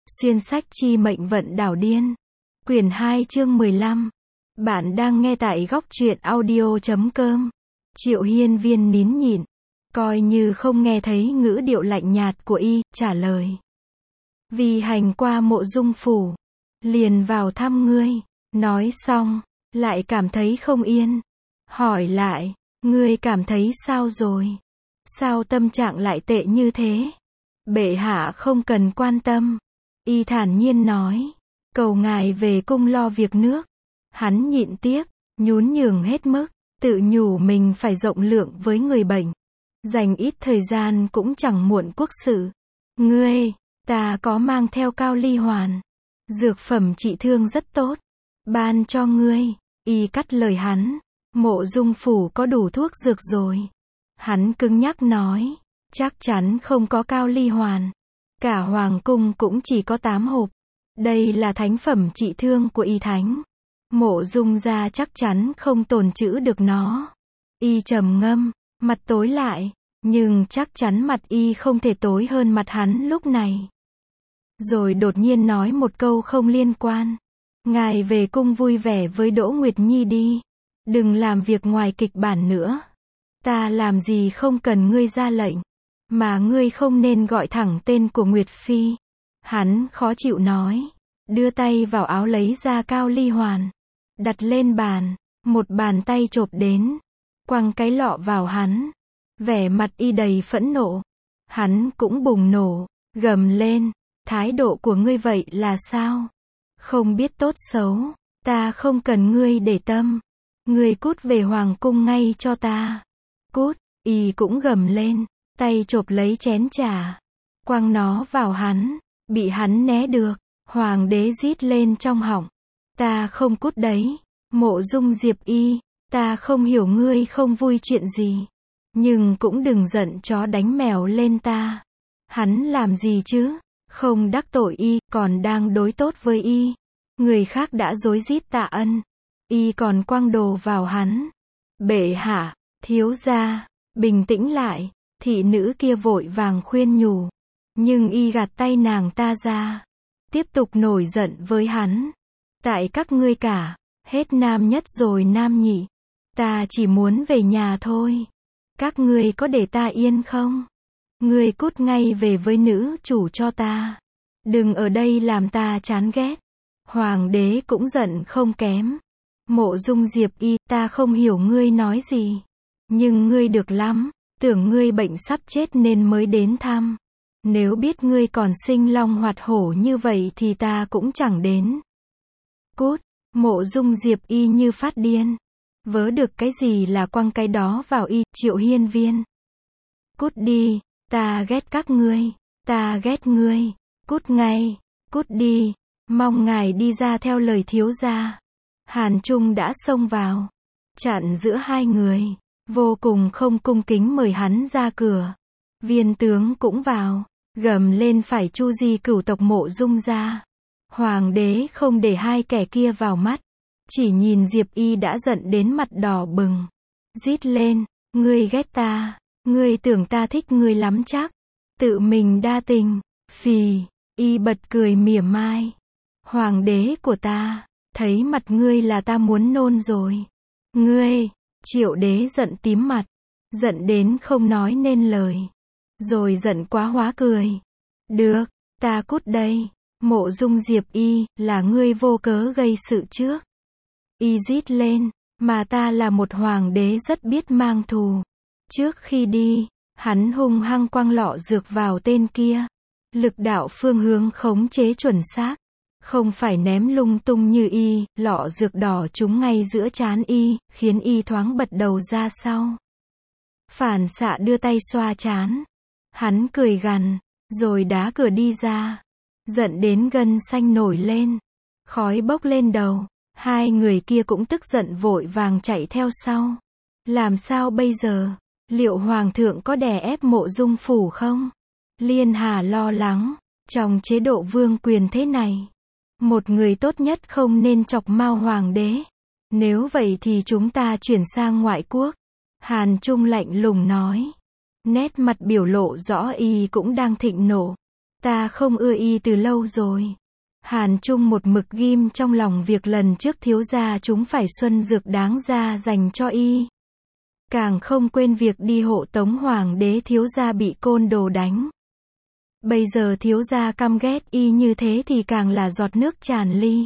Xuyên sách chi mệnh vận đảo điên. Quyển 2 chương 15. Bạn đang nghe tại góc truyện audio.com. Triệu Hiên Viên nín nhịn, coi như không nghe thấy ngữ điệu lạnh nhạt của y, trả lời. Vì hành qua Mộ Dung phủ, liền vào thăm ngươi. Nói xong, lại cảm thấy không yên. Hỏi lại, ngươi cảm thấy sao rồi? Sao tâm trạng lại tệ như thế? Bệ hạ không cần quan tâm. Y thản nhiên nói, cầu ngài về cung lo việc nước. Hắn nhịn tiếc, nhún nhường hết mức, tự nhủ mình phải rộng lượng với người bệnh. Dành ít thời gian cũng chẳng muộn quốc sự. Ngươi, ta có mang theo cao ly hoàn. Dược phẩm trị thương rất tốt. Ban cho ngươi. Y cắt lời hắn. Mộ Dung phủ có đủ thuốc dược rồi. Hắn cứng nhắc nói, chắc chắn không có cao ly hoàn. Cả hoàng cung cũng chỉ có 8 hộp. Đây là thánh phẩm trị thương của y thánh. Mộ Dung gia chắc chắn không tồn trữ được nó. Y trầm ngâm, mặt tối lại, nhưng chắc chắn mặt y không thể tối hơn mặt hắn lúc này. Rồi đột nhiên nói một câu không liên quan. Ngài về cung vui vẻ với Đỗ Nguyệt Nhi đi. Đừng làm việc ngoài kịch bản nữa. Ta làm gì không cần ngươi ra lệnh. Mà ngươi không nên gọi thẳng tên của Nguyệt Phi. Hắn khó chịu nói. Đưa tay vào áo lấy ra cao ly hoàn. Đặt lên bàn. Một bàn tay chộp đến. Quăng cái lọ vào hắn. Vẻ mặt y đầy phẫn nộ. Hắn cũng bùng nổ. Gầm lên. Thái độ của ngươi vậy là sao? Không biết tốt xấu. Ta không cần ngươi để tâm. Ngươi cút về hoàng cung ngay cho ta. Cút. Y cũng gầm lên. Tay chộp lấy chén trà. Quăng nó vào hắn. Bị hắn né được. Hoàng đế rít lên trong họng. Ta không cút đấy. Mộ Dung Diệp Y. Ta không hiểu ngươi không vui chuyện gì. Nhưng cũng đừng giận chó đánh mèo lên ta. Hắn làm gì chứ? Không đắc tội y, còn đang đối tốt với y. Người khác đã rối rít tạ ân. Y còn quăng đồ vào hắn. Bệ hạ, thiếu gia, bình tĩnh lại. Thị nữ kia vội vàng khuyên nhủ. Nhưng y gạt tay nàng ta ra. Tiếp tục nổi giận với hắn. Tại các ngươi cả, hết nam nhất rồi nam nhị. Ta chỉ muốn về nhà thôi. Các ngươi có để ta yên không? Ngươi cút ngay về với nữ chủ cho ta. Đừng ở đây làm ta chán ghét. Hoàng đế cũng giận không kém. Mộ Dung Diệp Y, ta không hiểu ngươi nói gì. Nhưng ngươi được lắm. Tưởng ngươi bệnh sắp chết nên mới đến thăm. Nếu biết ngươi còn sinh long hoạt hổ như vậy thì ta cũng chẳng đến. Cút. Mộ Dung Diệp Y như phát điên. Vớ được cái gì là quăng cái đó vào y. Triệu Hiên Viên. Cút đi. Ta ghét các ngươi. Ta ghét ngươi. Cút ngay. Cút đi. Mong ngài đi ra theo lời thiếu gia. Hàn Trung đã xông vào. Chặn giữa hai người. Vô cùng không cung kính mời hắn ra cửa. Viên tướng cũng vào. Gầm lên phải chu di cửu tộc Mộ Dung gia. Hoàng đế không để hai kẻ kia vào mắt. Chỉ nhìn Diệp Y đã giận đến mặt đỏ bừng. Rít lên. Ngươi ghét ta. Ngươi tưởng ta thích ngươi lắm chắc. Tự mình đa tình. Phì. Y bật cười mỉa mai. Hoàng đế của ta. Thấy mặt ngươi là ta muốn nôn rồi. Ngươi. Triệu đế giận tím mặt. Giận đến không nói nên lời. Rồi giận quá hóa cười. Được. Ta cút đây. Mộ Dung Diệp Y, là ngươi vô cớ gây sự trước. Y rít lên. Mà ta là một hoàng đế rất biết mang thù. Trước khi đi, hắn hung hăng quăng lọ dược vào tên kia. Lực đạo phương hướng khống chế chuẩn xác. Không phải ném lung tung như y, lọ dược đỏ trúng ngay giữa trán y, khiến y thoáng bật đầu ra sau. Phản xạ đưa tay xoa trán. Hắn cười gằn, rồi đá cửa đi ra. Giận đến gân xanh nổi lên. Khói bốc lên đầu. Hai người kia cũng tức giận vội vàng chạy theo sau. Làm sao bây giờ? Liệu hoàng thượng có đè ép Mộ Dung phủ không? Liên Hà lo lắng. Trong chế độ vương quyền thế này, một người tốt nhất không nên chọc mao hoàng đế. Nếu vậy thì chúng ta chuyển sang ngoại quốc. Hàn Trung lạnh lùng nói. Nét mặt biểu lộ rõ y cũng đang thịnh nộ. Ta không ưa y từ lâu rồi. Hàn Trung một mực ghim trong lòng việc lần trước thiếu gia chúng phải xuân dược đáng ra dành cho y. Càng không quên việc đi hộ tống hoàng đế thiếu gia bị côn đồ đánh. Bây giờ thiếu gia căm ghét y như thế thì càng là giọt nước tràn ly.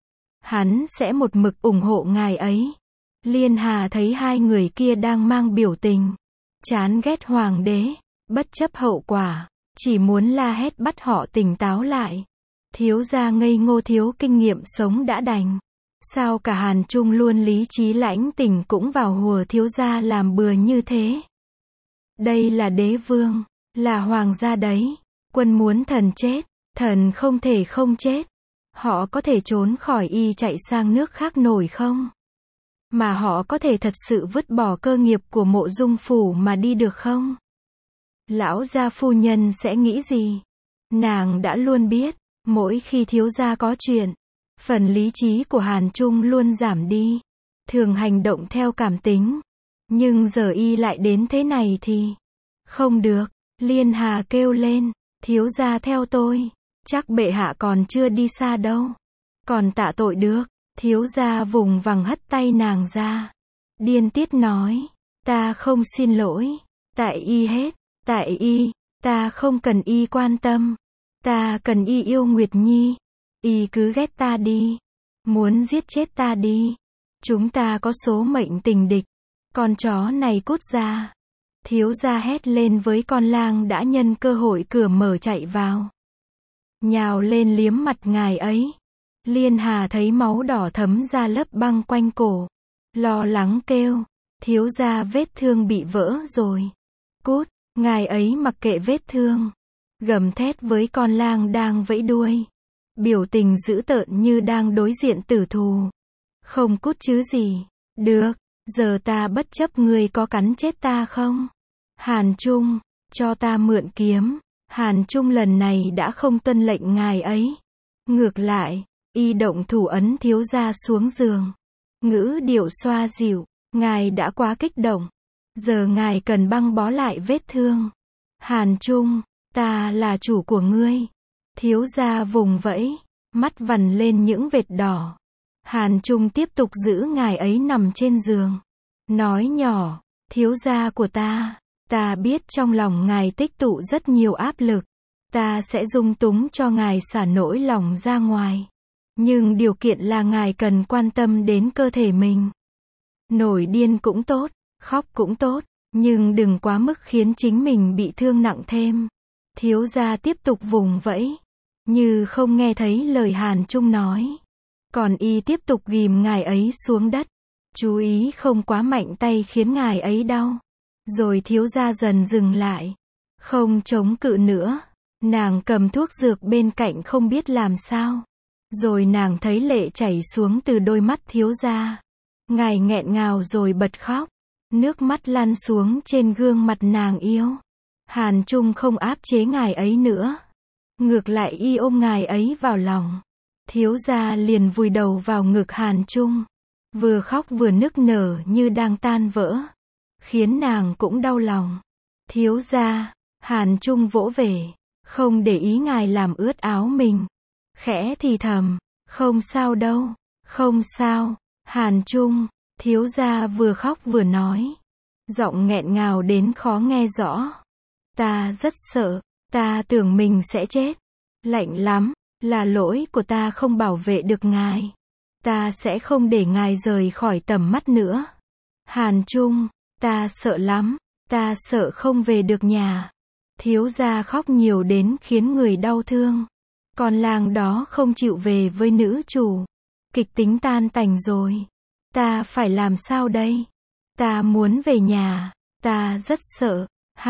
Hắn sẽ một mực ủng hộ ngài ấy. Liên Hà thấy hai người kia đang mang biểu tình chán ghét hoàng đế, bất chấp hậu quả, chỉ muốn la hét bắt họ tỉnh táo lại. Thiếu gia ngây ngô thiếu kinh nghiệm sống đã đành. Sao cả Hàn Trung luôn lý trí lãnh tỉnh cũng vào hùa thiếu gia làm bừa như thế? Đây là đế vương, là hoàng gia đấy. Quân muốn thần chết, thần không thể không chết. Họ có thể trốn khỏi y chạy sang nước khác nổi không? Mà họ có thể thật sự vứt bỏ cơ nghiệp của Mộ Dung phủ mà đi được không? Lão gia phu nhân sẽ nghĩ gì? Nàng đã luôn biết, mỗi khi thiếu gia có chuyện, phần lý trí của Hàn Trung luôn giảm đi, thường hành động theo cảm tính. Nhưng giờ y lại đến thế này thì không được. Liên Hà kêu lên, thiếu gia theo tôi, chắc bệ hạ còn chưa đi xa đâu. Còn tạ tội được. Thiếu gia vùng vằng hất tay nàng ra. Điên tiết nói, ta không xin lỗi, tại y hết, tại y, ta không cần y quan tâm. Ta cần y yêu Nguyệt Nhi. Y cứ ghét ta đi, muốn giết chết ta đi. Chúng ta có số mệnh tình địch. Con chó này cút ra. Thiếu gia hét lên với con lang đã nhân cơ hội cửa mở chạy vào. Nhào lên liếm mặt ngài ấy. Liên Hà thấy máu đỏ thấm ra lớp băng quanh cổ. Lo lắng kêu, thiếu gia vết thương bị vỡ rồi. Cút, ngài ấy mặc kệ vết thương. Gầm thét với con lang đang vẫy đuôi. Biểu tình dữ tợn như đang đối diện tử thù. Không cút chứ gì. Được, giờ ta bất chấp ngươi có cắn chết ta không? Hàn Trung, cho ta mượn kiếm. Hàn Trung lần này đã không tuân lệnh ngài ấy. Ngược lại, y động thủ ấn thiếu gia xuống giường. Ngữ điệu xoa dịu, ngài đã quá kích động. Giờ ngài cần băng bó lại vết thương. Hàn Trung, ta là chủ của ngươi. Thiếu gia vùng vẫy, mắt vằn lên những vệt đỏ. Hàn Trung tiếp tục giữ ngài ấy nằm trên giường. Nói nhỏ, thiếu gia của ta biết trong lòng ngài tích tụ rất nhiều áp lực. Ta sẽ dung túng cho ngài xả nỗi lòng ra ngoài. Nhưng điều kiện là ngài cần quan tâm đến cơ thể mình. Nổi điên cũng tốt, khóc cũng tốt, nhưng đừng quá mức khiến chính mình bị thương nặng thêm. Thiếu gia tiếp tục vùng vẫy, như không nghe thấy lời Hàn Trung nói. Còn y tiếp tục ghìm ngài ấy xuống đất. Chú ý không quá mạnh tay khiến ngài ấy đau. Rồi thiếu gia dần dừng lại. Không chống cự nữa. Nàng cầm thuốc dược bên cạnh không biết làm sao. Rồi nàng thấy lệ chảy xuống từ đôi mắt thiếu gia. Ngài nghẹn ngào rồi bật khóc. Nước mắt lăn xuống trên gương mặt nàng yêu. Hàn Trung không áp chế ngài ấy nữa. Ngược lại y ôm ngài ấy vào lòng. Thiếu gia liền vùi đầu vào ngực Hàn Trung. Vừa khóc vừa nức nở như đang tan vỡ. Khiến nàng cũng đau lòng. Thiếu gia, Hàn Trung vỗ về. Không để ý ngài làm ướt áo mình. Khẽ thì thầm, không sao đâu, không sao. Hàn Trung, thiếu gia vừa khóc vừa nói. Giọng nghẹn ngào đến khó nghe rõ. Ta rất sợ, ta tưởng mình sẽ chết. Lạnh lắm, là lỗi của ta không bảo vệ được ngài. Ta sẽ không để ngài rời khỏi tầm mắt nữa. Hàn Trung, ta sợ lắm, ta sợ không về được nhà. Thiếu gia khóc nhiều đến khiến người đau thương. Con lang đó không chịu về với nữ chủ. Kịch tính tan tành rồi. Ta phải làm sao đây? Ta muốn về nhà. Ta rất sợ.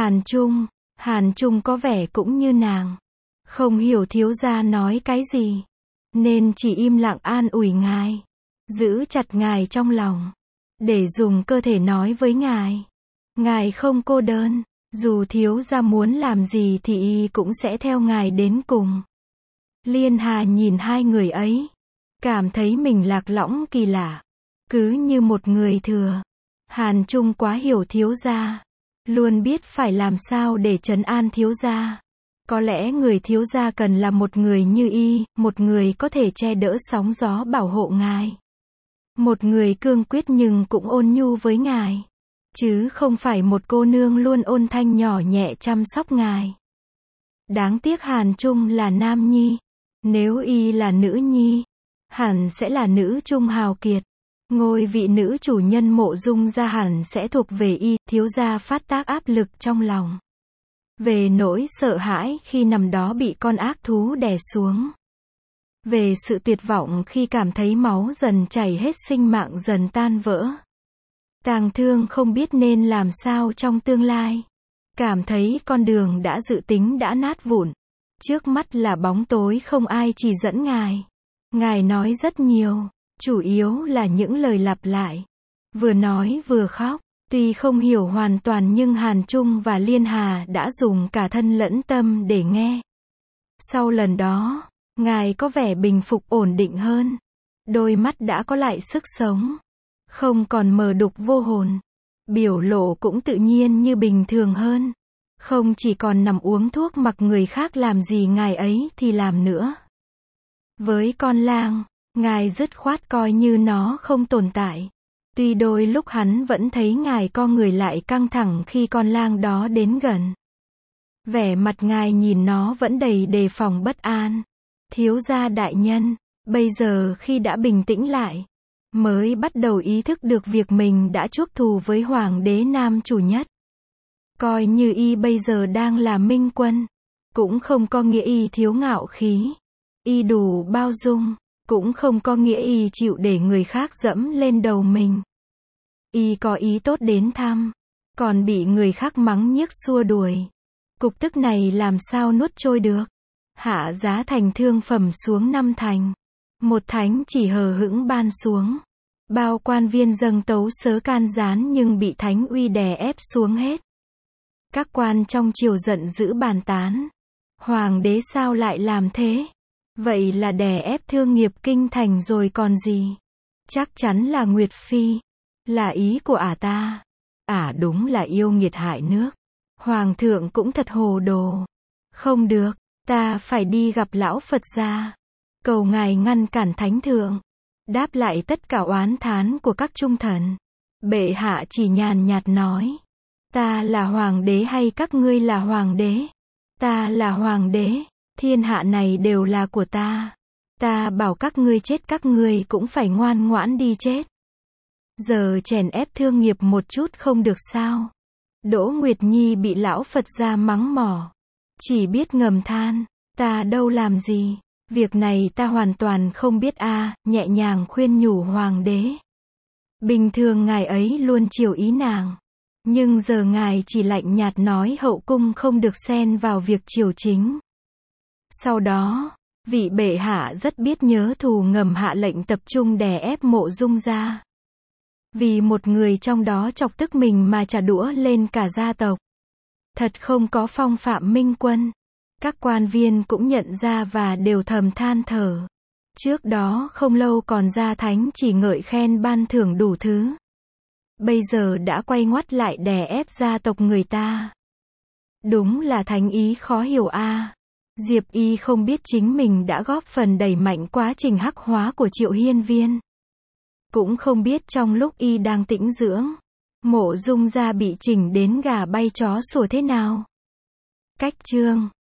Hàn Trung có vẻ cũng như nàng. Không hiểu thiếu gia nói cái gì. Nên chỉ im lặng an ủi ngài. Giữ chặt ngài trong lòng. Để dùng cơ thể nói với ngài. Ngài không cô đơn. Dù thiếu gia muốn làm gì thì y cũng sẽ theo ngài đến cùng. Liên Hà nhìn hai người ấy. Cảm thấy mình lạc lõng kỳ lạ. Cứ như một người thừa. Hàn Trung quá hiểu thiếu gia. Luôn biết phải làm sao để trấn an thiếu gia. Có lẽ người thiếu gia cần là một người như y, một người có thể che đỡ sóng gió bảo hộ ngài. Một người cương quyết nhưng cũng ôn nhu với ngài. Chứ không phải một cô nương luôn ôn thanh nhỏ nhẹ chăm sóc ngài. Đáng tiếc Hàn Trung là nam nhi. Nếu y là nữ nhi, hẳn sẽ là nữ trung hào kiệt. Ngôi vị nữ chủ nhân Mộ Dung gia hẳn sẽ thuộc về y, thiếu gia phát tác áp lực trong lòng. Về nỗi sợ hãi khi nằm đó bị con ác thú đè xuống. Về sự tuyệt vọng khi cảm thấy máu dần chảy hết, sinh mạng dần tan vỡ. Tang Thương không biết nên làm sao trong tương lai. Cảm thấy con đường đã dự tính đã nát vụn. Trước mắt là bóng tối, không ai chỉ dẫn ngài. Ngài nói rất nhiều, chủ yếu là những lời lặp lại. Vừa nói vừa khóc. Tuy không hiểu hoàn toàn nhưng Hàn Trung và Liên Hà đã dùng cả thân lẫn tâm để nghe. Sau lần đó, ngài có vẻ bình phục ổn định hơn. Đôi mắt đã có lại sức sống. Không còn mờ đục vô hồn. Biểu lộ cũng tự nhiên như bình thường hơn. Không chỉ còn nằm uống thuốc mặc người khác làm gì ngài ấy thì làm nữa. Với con lang, ngài dứt khoát coi như nó không tồn tại. Tuy đôi lúc hắn vẫn thấy ngài co người lại căng thẳng khi con lang đó đến gần. Vẻ mặt ngài nhìn nó vẫn đầy đề phòng bất an. Thiếu gia đại nhân, bây giờ khi đã bình tĩnh lại, mới bắt đầu ý thức được việc mình đã chuốc thù với hoàng đế nam chủ nhất. Coi như y bây giờ đang là minh quân, cũng không có nghĩa y thiếu ngạo khí. Y đủ bao dung, cũng không có nghĩa y chịu để người khác dẫm lên đầu mình. Y có ý tốt đến thăm, còn bị người khác mắng nhiếc xua đuổi. Cục tức này làm sao nuốt trôi được. Hạ giá thành thương phẩm xuống 5 thành. Một thánh chỉ hờ hững ban xuống. Bao quan viên dâng tấu sớ can gián nhưng bị thánh uy đè ép xuống hết. Các quan trong triều giận dữ bàn tán. Hoàng đế sao lại làm thế? Vậy là đè ép thương nghiệp kinh thành rồi còn gì? Chắc chắn là Nguyệt Phi. Là ý của ả ta. Ả đúng là yêu nghiệt hại nước. Hoàng thượng cũng thật hồ đồ. Không được, ta phải đi gặp lão Phật gia. Cầu ngài ngăn cản thánh thượng. Đáp lại tất cả oán thán của các trung thần. Bệ hạ chỉ nhàn nhạt nói. Ta là hoàng đế hay các ngươi là hoàng đế? Ta là hoàng đế. Thiên hạ này đều là của ta. Ta bảo các ngươi chết các ngươi cũng phải ngoan ngoãn đi chết. Giờ chèn ép thương nghiệp một chút không được sao? Đỗ Nguyệt Nhi bị lão Phật gia mắng mỏ. Chỉ biết ngầm than. Ta đâu làm gì. Việc này ta hoàn toàn không biết nhẹ nhàng khuyên nhủ hoàng đế. Bình thường ngài ấy luôn chiều ý nàng. Nhưng giờ ngài chỉ lạnh nhạt nói hậu cung không được xen vào việc triều chính. Sau đó, vị bệ hạ rất biết nhớ thù ngầm hạ lệnh tập trung đè ép Mộ Dung gia. Vì một người trong đó chọc tức mình mà trả đũa lên cả gia tộc. Thật không có phong phạm minh quân. Các quan viên cũng nhận ra và đều thầm than thở. Trước đó không lâu còn gia thánh chỉ ngợi khen ban thưởng đủ thứ. Bây giờ đã quay ngoắt lại đè ép gia tộc người ta. Đúng là thánh ý khó hiểu Diệp Y không biết chính mình đã góp phần đẩy mạnh quá trình hắc hóa của Triệu Hiên Viên. Cũng không biết trong lúc y đang tĩnh dưỡng, Mộ Dung gia bị chỉnh đến gà bay chó sủa thế nào. Cách chương